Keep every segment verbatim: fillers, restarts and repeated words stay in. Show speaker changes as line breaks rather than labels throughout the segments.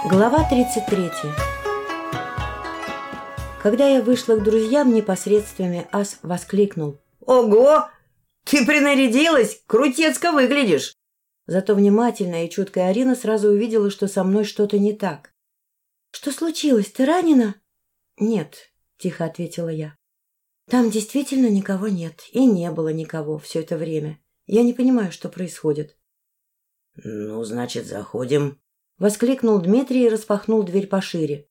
Глава тридцать третья. Когда я вышла к друзьям непосредственно, Ас воскликнул:
«Ого! Ты принарядилась? Крутецко выглядишь!»
Зато внимательная и чуткая Арина сразу увидела, что со мной что-то не так. «Что случилось? Ты ранена?» «Нет», — тихо ответила я. «Там действительно никого нет. И не было никого все это время. Я не понимаю, что происходит».
«Ну, значит, заходим»,
— воскликнул Дмитрий и распахнул дверь пошире.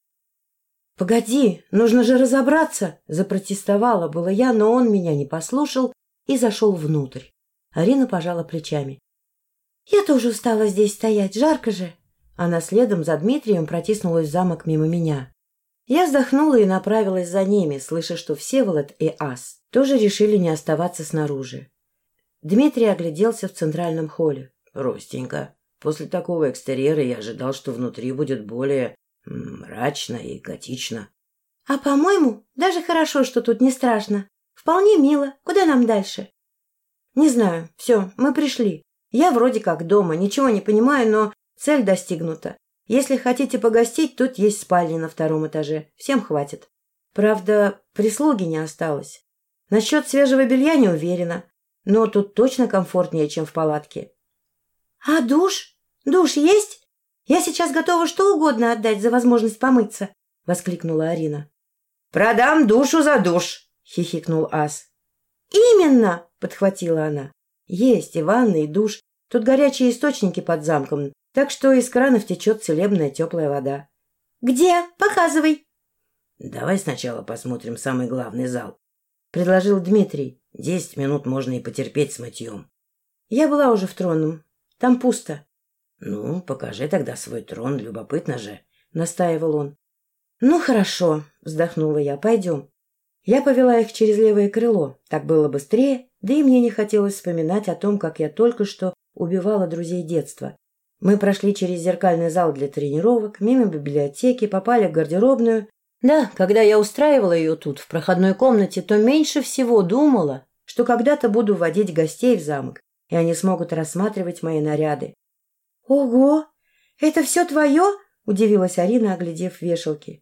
«Погоди, нужно же разобраться!» — запротестовала была я, но он меня не послушал и зашел внутрь. Арина пожала плечами. «Я тоже устала здесь стоять, жарко же!» Она следом за Дмитрием протиснулась в замок мимо меня. Я вздохнула и направилась за ними, слыша, что Всеволод и Ас тоже решили не оставаться снаружи. Дмитрий огляделся в центральном холле.
«Простенько. После такого экстерьера я ожидал, что внутри будет более мрачно и готично».
«А по-моему, даже хорошо, что тут не страшно. Вполне мило. Куда нам дальше?» «Не знаю. Все, мы пришли. Я вроде как дома, ничего не понимаю, но цель достигнута. Если хотите погостить, тут есть спальни на втором этаже. Всем хватит. Правда, прислуги не осталось. Насчет свежего белья не уверена, но тут точно комфортнее, чем в палатке». «А душ? Душ есть? Я сейчас готова что угодно отдать за возможность помыться», — воскликнула Арина.
«Продам душу за душ», — хихикнул Ас.
«Именно!» — подхватила она. «Есть и ванна, и душ. Тут горячие источники под замком, так что из кранов течет целебная теплая вода». «Где? Показывай!»
«Давай сначала посмотрим самый главный зал»,
— предложил Дмитрий.
«Десять минут можно и потерпеть с мытьем».
Я была уже в тронном. Там пусто.
«Ну, покажи тогда свой трон, любопытно же»,
— настаивал он. «Ну, хорошо», — вздохнула я, — «пойдем». Я повела их через левое крыло. Так было быстрее, да и мне не хотелось вспоминать о том, как я только что убивала друзей детства. Мы прошли через зеркальный зал для тренировок, мимо библиотеки, попали в гардеробную. Да, когда я устраивала ее тут, в проходной комнате, то меньше всего думала, что когда-то буду водить гостей в замок, и они смогут рассматривать мои наряды. «Ого! Это все твое?» — удивилась Арина, оглядев вешалки.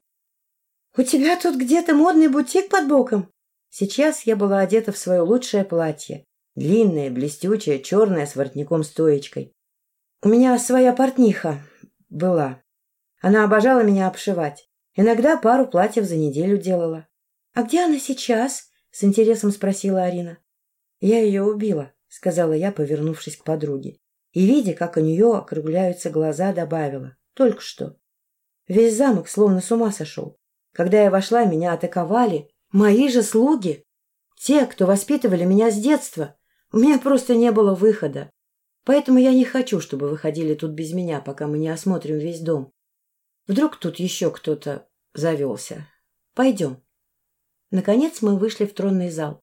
«У тебя тут где-то модный бутик под боком?» Сейчас я была одета в свое лучшее платье. Длинное, блестючее, черное, с воротником-стоечкой. У меня своя портниха была. Она обожала меня обшивать. Иногда пару платьев за неделю делала. «А где она сейчас?» — с интересом спросила Арина. «Я ее убила», — сказала я, повернувшись к подруге. И, видя, как у нее округляются глаза, добавила: «Только что». Весь замок словно с ума сошел. Когда я вошла, меня атаковали мои же слуги. Те, кто воспитывали меня с детства. У меня просто не было выхода. Поэтому я не хочу, чтобы вы ходили тут без меня, пока мы не осмотрим весь дом. Вдруг тут еще кто-то завелся. Пойдем». Наконец мы вышли в тронный зал.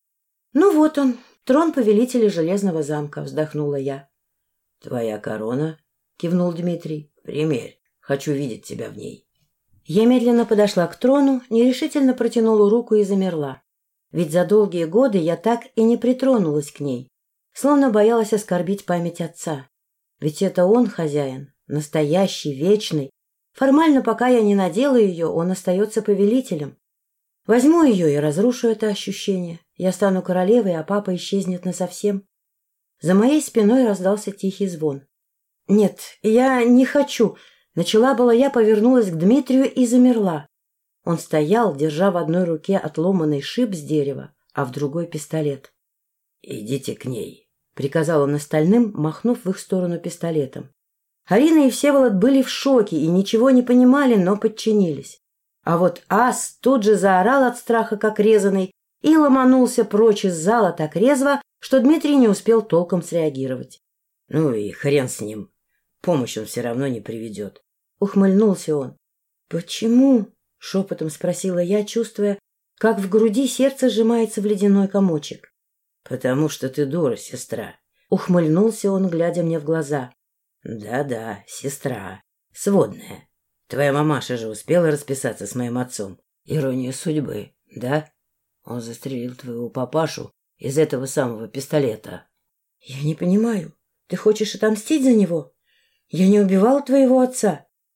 «Ну вот он, трон повелителя Железного замка», — вздохнула я.
«Твоя корона?» — кивнул Дмитрий. «Примерь. Хочу видеть тебя в ней».
Я медленно подошла к трону, нерешительно протянула руку и замерла. Ведь за долгие годы я так и не притронулась к ней, словно боялась оскорбить память отца. Ведь это он хозяин, настоящий, вечный. Формально, пока я не надела ее, он остается повелителем. Возьму ее и разрушу это ощущение. Я стану королевой, а папа исчезнет насовсем. За моей спиной раздался тихий звон. «Нет, я не хочу!» Начала была я, повернулась к Дмитрию и замерла. Он стоял, держа в одной руке отломанный шип с дерева, а в другой пистолет.
«Идите к ней»,
— приказал он остальным, махнув в их сторону пистолетом. Арина и Всеволод были в шоке и ничего не понимали, но подчинились. А вот Ас тут же заорал от страха, как резаный, и ломанулся прочь из зала так резво, что Дмитрий не успел толком среагировать.
«Ну и хрен с ним. Помощь он все равно не приведет».
Ухмыльнулся он. «Почему?» — шепотом спросила я, чувствуя, как в груди сердце сжимается в ледяной комочек.
«Потому что ты дура, сестра».
Ухмыльнулся он, глядя мне в глаза.
«Да-да, сестра. Сводная. Твоя мамаша же успела расписаться с моим отцом. Ирония судьбы, да? Он застрелил твоего папашу из этого самого пистолета».
«Я не понимаю. Ты хочешь отомстить за него? Я не убивала твоего отца».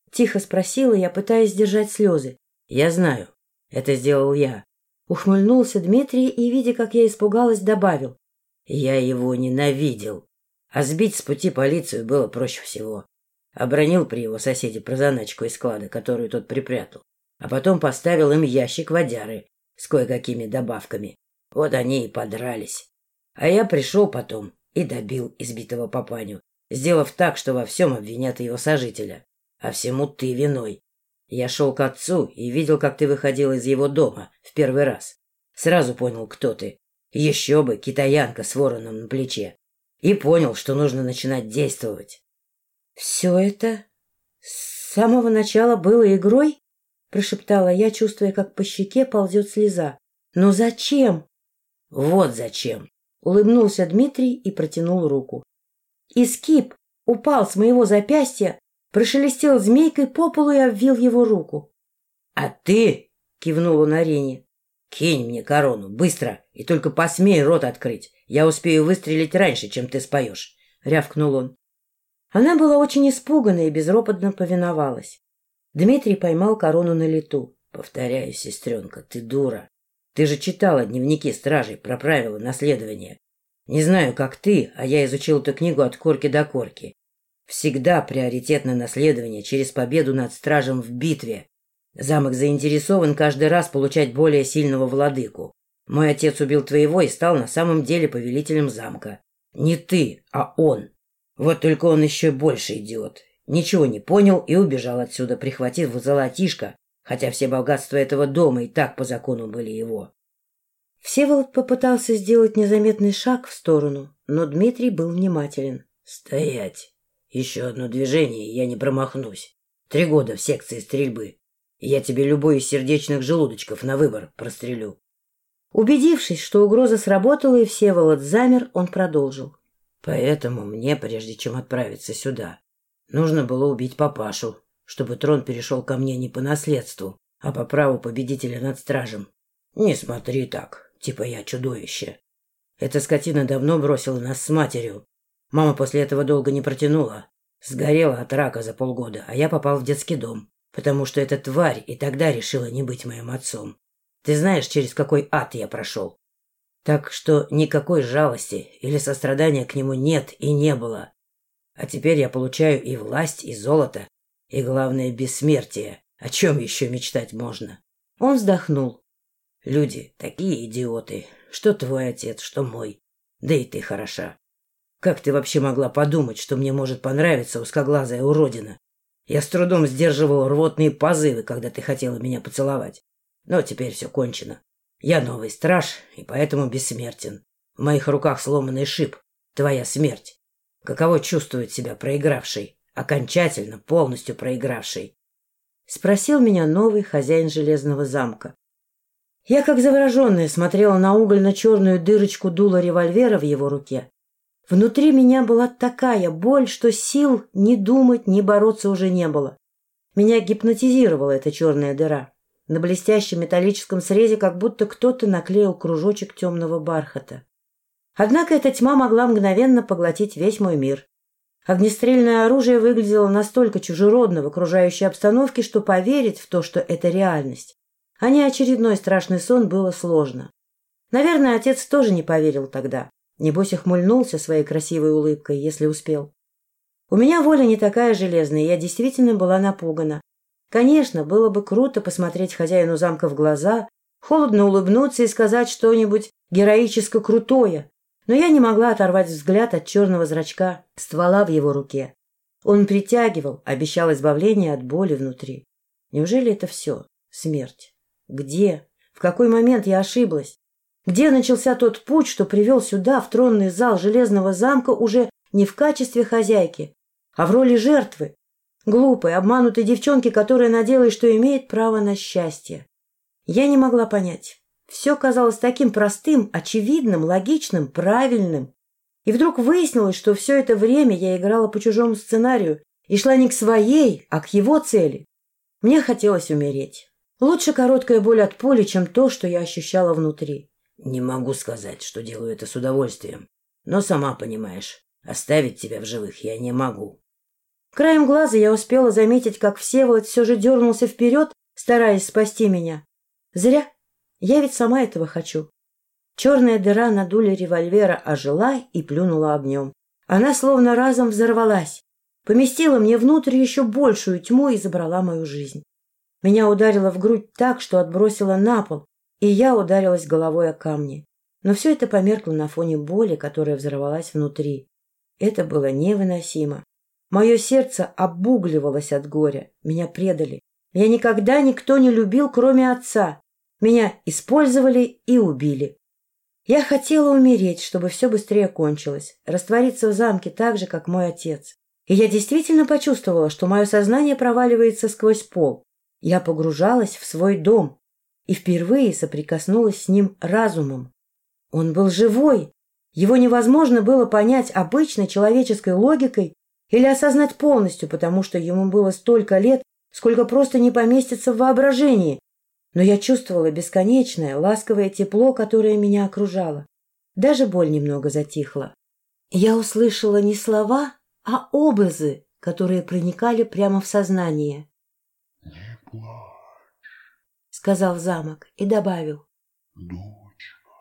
— тихо спросила я, пытаясь сдержать слезы.
— Я знаю. Это сделал я.
Ухмыльнулся Дмитрий и, видя, как я испугалась, добавил.
— Я его ненавидел. А сбить с пути полицию было проще всего. Обронил при его соседе про заначку из склада, которую тот припрятал. А потом поставил им ящик водяры с кое-какими добавками. Вот они и подрались. А я пришел потом и добил избитого папаню, сделав так, что во всем обвинят его сожителя. А всему ты виной. Я шел к отцу и видел, как ты выходил из его дома в первый раз. Сразу понял, кто ты. Еще бы, китаянка с вороном на плече. И понял, что нужно начинать действовать.
— Все это с самого начала было игрой? — прошептала я, чувствуя, как по щеке ползет слеза. — Но зачем?
— Вот зачем.
— улыбнулся Дмитрий и протянул руку. И скип упал с моего запястья, прошелестел змейкой по полу и обвил его руку.
— А ты, — кивнул он Арине, — кинь мне корону, быстро, и только посмей рот открыть. Я успею выстрелить раньше, чем ты споешь, — рявкнул он.
Она была очень испугана и безропотно повиновалась. Дмитрий поймал корону на лету.
— Повторяю, сестренка, ты дура. Ты же читала дневники стражей про правила наследования. Не знаю, как ты, а я изучил эту книгу от корки до корки. Всегда приоритетное наследование через победу над стражем в битве. Замок заинтересован каждый раз получать более сильного владыку. Мой отец убил твоего и стал на самом деле повелителем замка. Не ты, а он. Вот только он еще больше идиот. Ничего не понял и убежал отсюда, прихватив золотишко, хотя все богатства этого дома и так по закону были его.
Всеволод попытался сделать незаметный шаг в сторону, но Дмитрий был внимателен.
— Стоять! Еще одно движение, и я не промахнусь. Три года в секции стрельбы. И я тебе любой из сердечных желудочков на выбор прострелю.
Убедившись, что угроза сработала и Всеволод замер, он продолжил.
— Поэтому мне, прежде чем отправиться сюда, нужно было убить папашу, чтобы трон перешел ко мне не по наследству, а по праву победителя над стражем. Не смотри так, типа я чудовище. Эта скотина давно бросила нас с матерью. Мама после этого долго не протянула. Сгорела от рака за полгода, а я попал в детский дом, потому что эта тварь и тогда решила не быть моим отцом. Ты знаешь, через какой ад я прошел? Так что никакой жалости или сострадания к нему нет и не было. А теперь я получаю и власть, и золото, и, главное, бессмертие. О чем еще мечтать можно?
Он вздохнул.
Люди такие идиоты, что твой отец, что мой. Да и ты хороша. Как ты вообще могла подумать, что мне может понравиться узкоглазая уродина? Я с трудом сдерживал рвотные позывы, когда ты хотела меня поцеловать. Но теперь все кончено. Я новый страж, и поэтому бессмертен. В моих руках сломанный шип. Твоя смерть. Каково чувствует себя проигравший? Окончательно, полностью проигравший.
Спросил меня новый хозяин Железного замка. Я, как завороженная, смотрела на угольно-черную дырочку дула револьвера в его руке. Внутри меня была такая боль, что сил ни думать, ни бороться уже не было. Меня гипнотизировала эта черная дыра. На блестящем металлическом срезе как будто кто-то наклеил кружочек темного бархата. Однако эта тьма могла мгновенно поглотить весь мой мир. Огнестрельное оружие выглядело настолько чужеродно в окружающей обстановке, что поверить в то, что это реальность, а не очередной страшный сон, было сложно. Наверное, отец тоже не поверил тогда. Небось, ухмыльнулся своей красивой улыбкой, если успел. У меня воля не такая железная, и я действительно была напугана. Конечно, было бы круто посмотреть хозяину замка в глаза, холодно улыбнуться и сказать что-нибудь героически крутое, но я не могла оторвать взгляд от черного зрачка ствола в его руке. Он притягивал, обещал избавление от боли внутри. Неужели это все? Смерть? Где? В какой момент я ошиблась? Где начался тот путь, что привел сюда, в тронный зал Железного замка, уже не в качестве хозяйки, а в роли жертвы? Глупой, обманутой девчонки, которая надеялась, что имеет право на счастье. Я не могла понять. Все казалось таким простым, очевидным, логичным, правильным. И вдруг выяснилось, что все это время я играла по чужому сценарию и шла не к своей, а к его цели. Мне хотелось умереть. Лучше короткая боль от пули, чем то, что я ощущала внутри.
Не могу сказать, что делаю это с удовольствием. Но сама понимаешь, оставить тебя в живых я не могу.
Краем глаза я успела заметить, как Всеволод все же дернулся вперед, стараясь спасти меня. Зря. Я ведь сама этого хочу. Черная дыра на дуле револьвера ожила и плюнула огнем. Она словно разом взорвалась, поместила мне внутрь еще большую тьму и забрала мою жизнь. Меня ударило в грудь так, что отбросило на пол, и я ударилась головой о камни. Но все это померкло на фоне боли, которая взорвалась внутри. Это было невыносимо. Мое сердце обугливалось от горя. Меня предали. Меня никогда никто не любил, кроме отца. Меня использовали и убили. Я хотела умереть, чтобы все быстрее кончилось, раствориться в замке так же, как мой отец. И я действительно почувствовала, что мое сознание проваливается сквозь пол. Я погружалась в свой дом и впервые соприкоснулась с ним разумом. Он был живой. Его невозможно было понять обычной человеческой логикой или осознать полностью, потому что ему было столько лет, сколько просто не поместится в воображении. Но я чувствовала бесконечное, ласковое тепло, которое меня окружало. Даже боль немного затихла. Я услышала не слова, а образы, которые проникали прямо в сознание. — Не плачь, — сказал замок и добавил. — Дочка.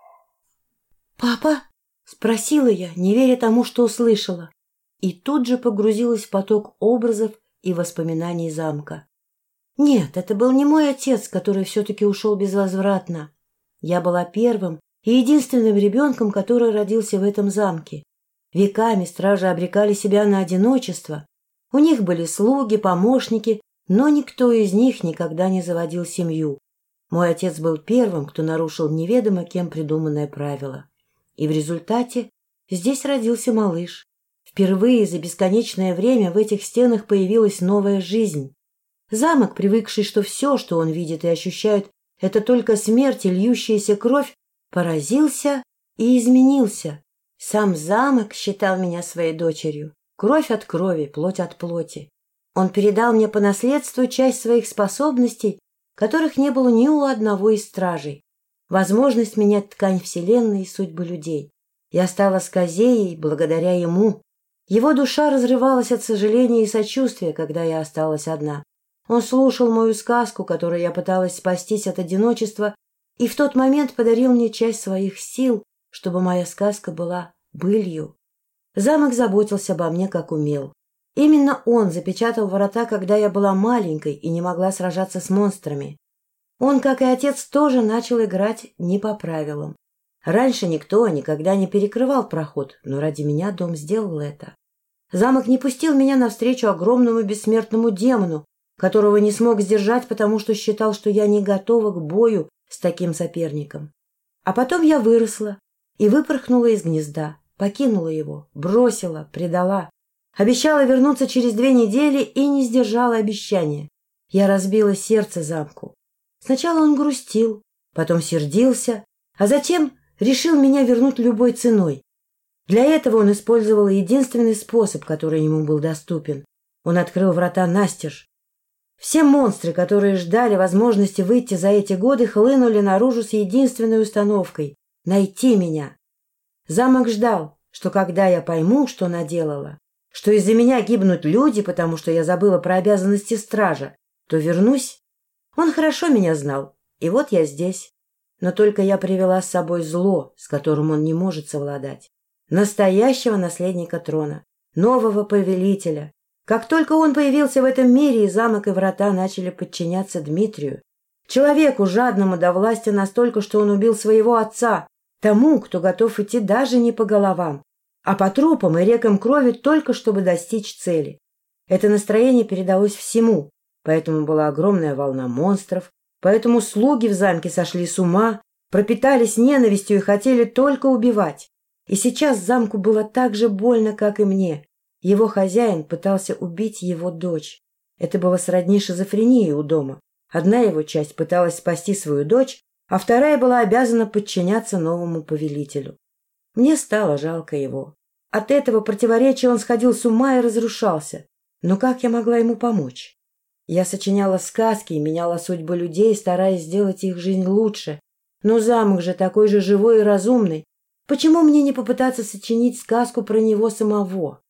— Папа? — спросила я, не веря тому, что услышала. И тут же погрузилась в поток образов и воспоминаний замка. Нет, это был не мой отец, который все-таки ушел безвозвратно. Я была первым и единственным ребенком, который родился в этом замке. Веками стражи обрекали себя на одиночество. У них были слуги, помощники, но никто из них никогда не заводил семью. Мой отец был первым, кто нарушил неведомо кем придуманное правило. И в результате здесь родился малыш. Впервые за бесконечное время в этих стенах появилась новая жизнь. Замок, привыкший, что все, что он видит и ощущает, это только смерть и льющаяся кровь, поразился и изменился. Сам замок считал меня своей дочерью. Кровь от крови, плоть от плоти. Он передал мне по наследству часть своих способностей, которых не было ни у одного из стражей. Возможность менять ткань вселенной и судьбы людей. Я стала Сказеей благодаря ему. Его душа разрывалась от сожаления и сочувствия, когда я осталась одна. Он слушал мою сказку, которой я пыталась спастись от одиночества, и в тот момент подарил мне часть своих сил, чтобы моя сказка была былью. Замок заботился обо мне, как умел. Именно он запечатал ворота, когда я была маленькой и не могла сражаться с монстрами. Он, как и отец, тоже начал играть не по правилам. Раньше никто никогда не перекрывал проход, но ради меня дом сделал это. Замок не пустил меня навстречу огромному бессмертному демону, которого не смог сдержать, потому что считал, что я не готова к бою с таким соперником. А потом я выросла и выпорхнула из гнезда, покинула его, бросила, предала. Обещала вернуться через две недели и не сдержала обещания. Я разбила сердце замку. Сначала он грустил, потом сердился, а затем решил меня вернуть любой ценой. Для этого он использовал единственный способ, который ему был доступен. Он открыл врата настежь. Все монстры, которые ждали возможности выйти за эти годы, хлынули наружу с единственной установкой — найти меня. Замок ждал, что когда я пойму, что наделала, что из-за меня гибнут люди, потому что я забыла про обязанности стража, то вернусь. Он хорошо меня знал, и вот я здесь. Но только я привела с собой зло, с которым он не может совладать. Настоящего наследника трона, нового повелителя. Как только он появился в этом мире, и замок и врата начали подчиняться Дмитрию. Человеку, жадному до власти настолько, что он убил своего отца, тому, кто готов идти даже не по головам, а по трупам и рекам крови только чтобы достичь цели. Это настроение передалось всему, поэтому была огромная волна монстров, поэтому слуги в замке сошли с ума, пропитались ненавистью и хотели только убивать. И сейчас замку было так же больно, как и мне. Его хозяин пытался убить его дочь. Это было сродни шизофрении у дома. Одна его часть пыталась спасти свою дочь, а вторая была обязана подчиняться новому повелителю. Мне стало жалко его. От этого противоречия он сходил с ума и разрушался. Но как я могла ему помочь? Я сочиняла сказки и меняла судьбы людей, стараясь сделать их жизнь лучше. Но замок же такой же живой и разумный. Почему мне не попытаться сочинить сказку про него самого?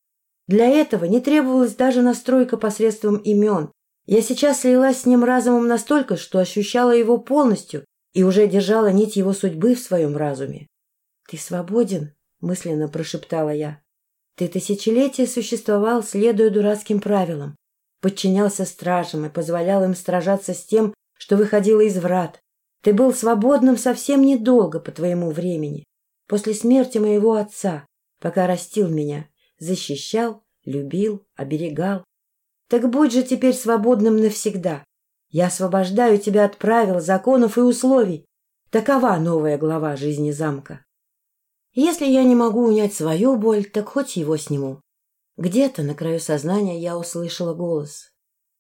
Для этого не требовалась даже настройка посредством имен. Я сейчас слилась с ним разумом настолько, что ощущала его полностью и уже держала нить его судьбы в своем разуме. — Ты свободен? — мысленно прошептала я. — Ты тысячелетия существовал, следуя дурацким правилам, подчинялся стражам и позволял им сражаться с тем, что выходило из врат. Ты был свободным совсем недолго по твоему времени, после смерти моего отца, пока растил меня, защищал, любил, оберегал. Так будь же теперь свободным навсегда. Я освобождаю тебя от правил, законов и условий. Такова новая глава жизни замка. Если я не могу унять свою боль, так хоть его сниму. Где-то на краю сознания я услышала голос.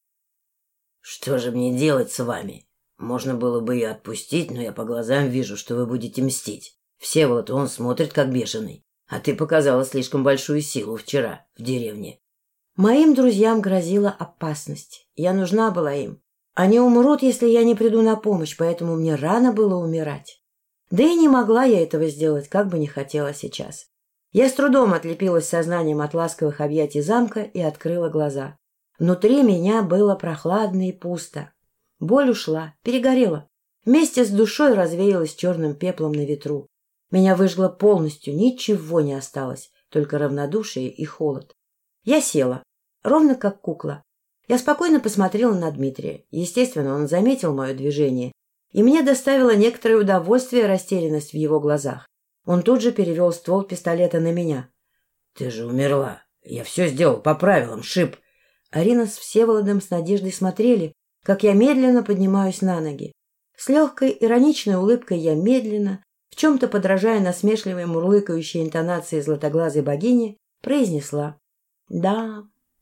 — Что же мне делать с вами? Можно было бы и отпустить, но я по глазам вижу, что вы будете мстить. Всеволод, он смотрит как бешеный. А ты показала слишком большую силу вчера в деревне.
Моим друзьям грозила опасность. Я нужна была им. Они умрут, если я не приду на помощь, поэтому мне рано было умирать. Да и не могла я этого сделать, как бы не хотела сейчас. Я с трудом отлепилась сознанием от ласковых объятий замка и открыла глаза. Внутри меня было прохладно и пусто. Боль ушла, перегорела. Вместе с душой развеялась черным пеплом на ветру. Меня выжгло полностью, ничего не осталось, только равнодушие и холод. Я села, ровно как кукла. Я спокойно посмотрела на Дмитрия. Естественно, он заметил мое движение, и мне доставило некоторое удовольствие растерянность в его глазах. Он тут же перевел ствол пистолета на меня.
— Ты же умерла. Я все сделал по правилам, Шип.
Арина с Всеволодом с надеждой смотрели, как я медленно поднимаюсь на ноги. С легкой ироничной улыбкой я медленно, в чем-то подражая насмешливой мурлыкающей интонации златоглазой богини, произнесла: «Да,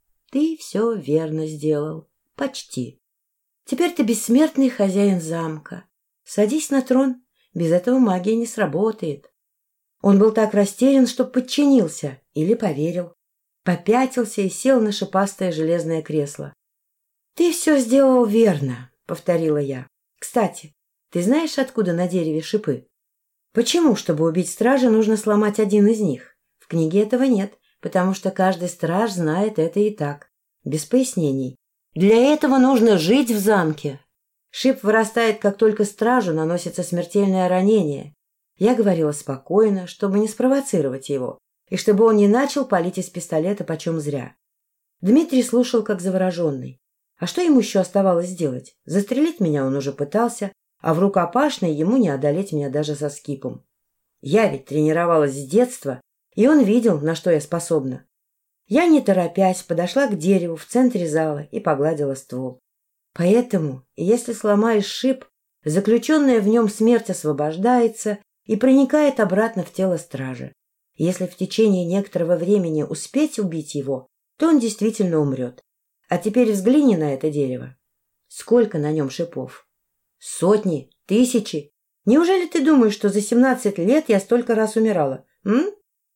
ты все верно сделал. Почти. Теперь ты бессмертный хозяин замка. Садись на трон, без этого магия не сработает». Он был так растерян, что подчинился или поверил. Попятился и сел на шипастое железное кресло. «Ты все сделал верно», — повторила я. «Кстати, ты знаешь, откуда на дереве шипы? Почему, чтобы убить стража, нужно сломать один из них? В книге этого нет, потому что каждый страж знает это и так, без пояснений. Для этого нужно жить в замке. Шип вырастает, как только стражу наносится смертельное ранение. Я говорила спокойно, чтобы не спровоцировать его, и чтобы он не начал палить из пистолета почем зря. Дмитрий слушал, как завороженный. А что ему еще оставалось сделать? Застрелить меня он уже пытался, а в рукопашной ему не одолеть меня даже со скипом. Я ведь тренировалась с детства, и он видел, на что я способна. Я, не торопясь, подошла к дереву в центре зала и погладила ствол. Поэтому, если сломаешь шип, заключенная в нем смерть освобождается и проникает обратно в тело стража. Если в течение некоторого времени успеть убить его, то он действительно умрет. А теперь взгляни на это дерево. Сколько на нем шипов? Сотни? Тысячи? Неужели ты думаешь, что за семнадцать лет я столько раз умирала? М?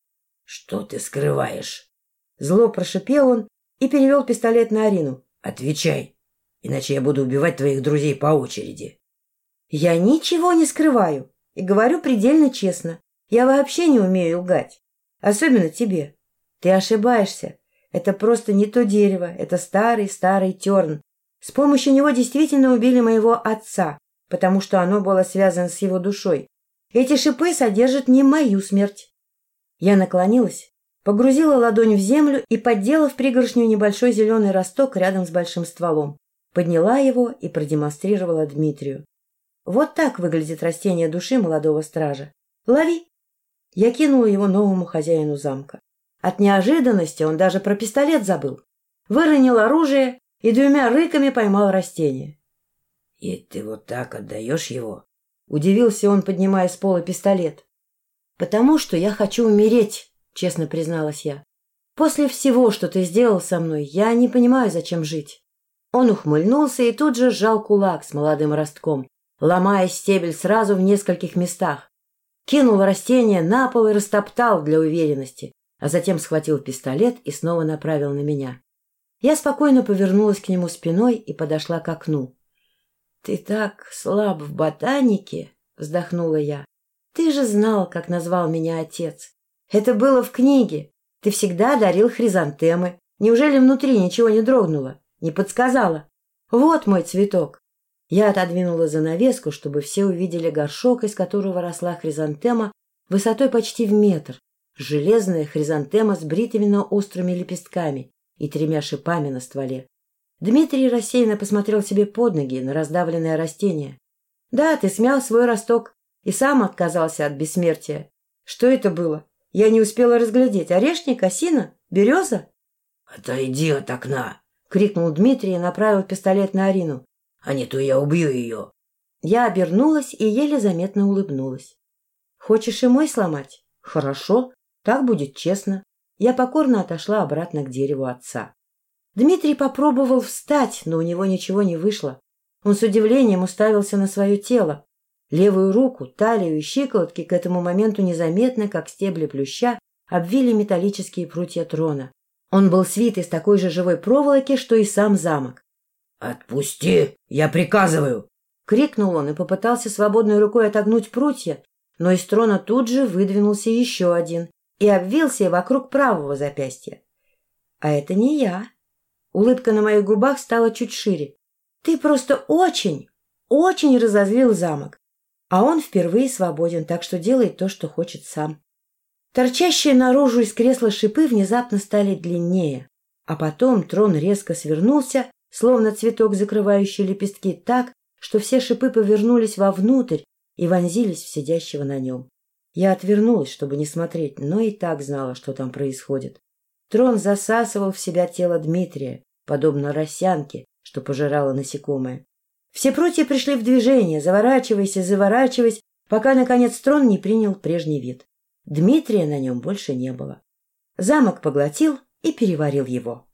— Что ты скрываешь?
Зло прошипел он и перевел пистолет на Арину.
— Отвечай, иначе я буду убивать твоих друзей по очереди.
— Я ничего не скрываю и говорю предельно честно. Я вообще не умею лгать. Особенно тебе. Ты ошибаешься. Это просто не то дерево, это старый-старый терн. С помощью него действительно убили моего отца, потому что оно было связано с его душой. Эти шипы содержат не мою смерть. Я наклонилась, погрузила ладонь в землю и поддела в пригоршню небольшой зеленый росток рядом с большим стволом. Подняла его и продемонстрировала Дмитрию. Вот так выглядит растение души молодого стража. Лови! Я кинула его новому хозяину замка. От неожиданности он даже про пистолет забыл. Выронил оружие и двумя рыками поймал растение.
— И ты вот так отдаешь его?
— удивился он, поднимая с пола пистолет. — Потому что я хочу умереть, — честно призналась я. — После всего, что ты сделал со мной, я не понимаю, зачем жить. Он ухмыльнулся и тут же сжал кулак с молодым ростком, ломая стебель сразу в нескольких местах. Кинул растение на пол и растоптал для уверенности, а затем схватил пистолет и снова направил на меня. Я спокойно повернулась к нему спиной и подошла к окну. — Ты так слаб в ботанике, — вздохнула я. — Ты же знал, как назвал меня отец. Это было в книге. Ты всегда дарил хризантемы. Неужели внутри ничего не дрогнуло? Не подсказала? Вот мой цветок. Я отодвинула занавеску, чтобы все увидели горшок, из которого росла хризантема высотой почти в метр. Железная хризантема с бритыми, но острыми лепестками и тремя шипами на стволе. Дмитрий рассеянно посмотрел себе под ноги на раздавленное растение. — Да, ты смял свой росток и сам отказался от бессмертия. Что это было? Я не успела разглядеть. Орешник, осина, береза?
— Отойди от окна! — крикнул Дмитрий и направил пистолет на Арину. — А не то я убью ее.
Я обернулась и еле заметно улыбнулась. — Хочешь и мой сломать? — Хорошо, так будет честно. Я покорно отошла обратно к дереву отца. Дмитрий попробовал встать, но у него ничего не вышло. Он с удивлением уставился на свое тело. Левую руку, талию и щиколотки к этому моменту незаметно, как стебли плюща, обвили металлические прутья трона. Он был свит из такой же живой проволоки, что и сам замок.
— Отпусти! Я приказываю!
— крикнул он и попытался свободной рукой отогнуть прутья, но из трона тут же выдвинулся еще один и обвился вокруг правого запястья. — А это не я. Улыбка на моих губах стала чуть шире. — Ты просто очень, очень разозлил замок. А он впервые свободен, так что делает то, что хочет сам. Торчащие наружу из кресла шипы внезапно стали длиннее, а потом трон резко свернулся, словно цветок, закрывающий лепестки, так, что все шипы повернулись вовнутрь и вонзились в сидящего на нем. Я отвернулась, чтобы не смотреть, но и так знала, что там происходит. Трон засасывал в себя тело Дмитрия, подобно росянке, что пожирало насекомое. Все прутья пришли в движение, заворачиваясь и заворачиваясь, пока, наконец, трон не принял прежний вид. Дмитрия на нем больше не было. Замок поглотил и переварил его.